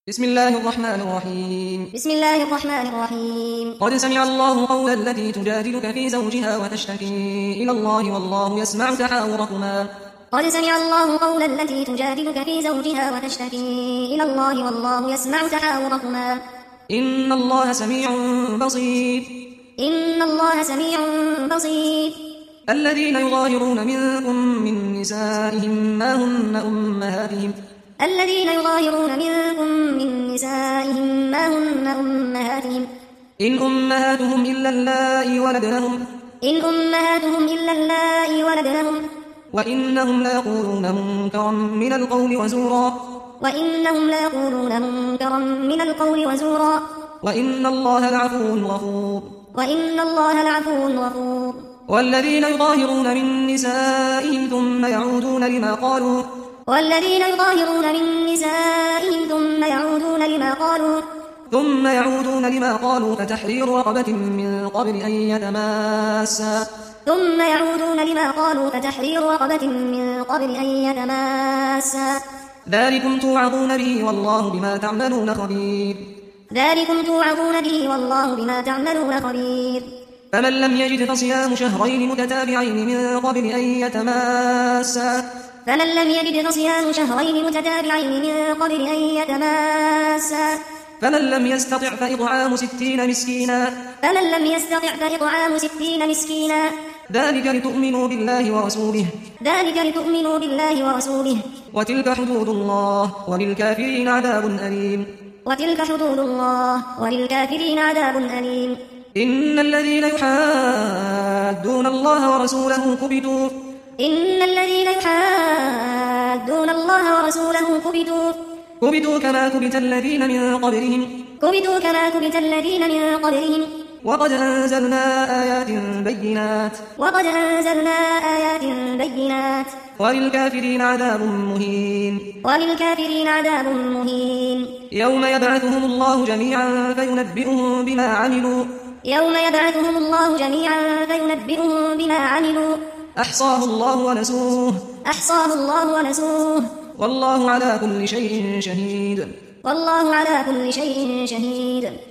بسم الله الرحمن الرحيم. بسم الله الرحمن الرحيم. قد سمع الله قول التي تجادلك في زوجها وتشتكي إلى الله والله يسمع تحاوركما. قد سمع الله قول التي تجادلك في زوجها وتشتكي إلى الله والله يسمع تحاوركما. إن الله سميع بصير. إن الله سميع بصير. الذين يظاهرون منكم من نسائهم ما هن أمهاتهم. الذين يظاهرون منكم من نسائهم ما هن أمهاتهم. إن أمهاتهم إلا اللائي ولدنهم. إن أمهاتهم إلا اللائي ولدنهم. وإنهم ليقولون منكرا من القول وزورا. وإنهم ليقولون منكرا من القول وزورا. وإن الله لعفو غفور. وإن الله لعفو غفور. والذين يظاهرون من نسائهم ثم يعودون لما قالوا. والذين يظاهرون من نسائهم ثم يعودون لما قالوا فتحرير رقبة من قبل أن يتماسا. ذلكم توعظون به والله بما تعملون خبير. فمن لم يجد فصيام شهرين متتابعين من قبل أن يتماسا. فمن لم يستطع فإطعام 60 مسكينا. ذلك لتؤمنوا بالله ورسوله. وتلك حدود الله وللكافرين عذاب أليم. إن الذين يحادون الله ورسوله كبتوا كما كبت الذين من قبلهم. وقد أنزلنا آيات بينات وللكافرين عذاب مهين. يوم يبعثهم الله جميعا فينبئهم بما عملوا أحصاه الله ونسوه والله على كل شيء شهيد.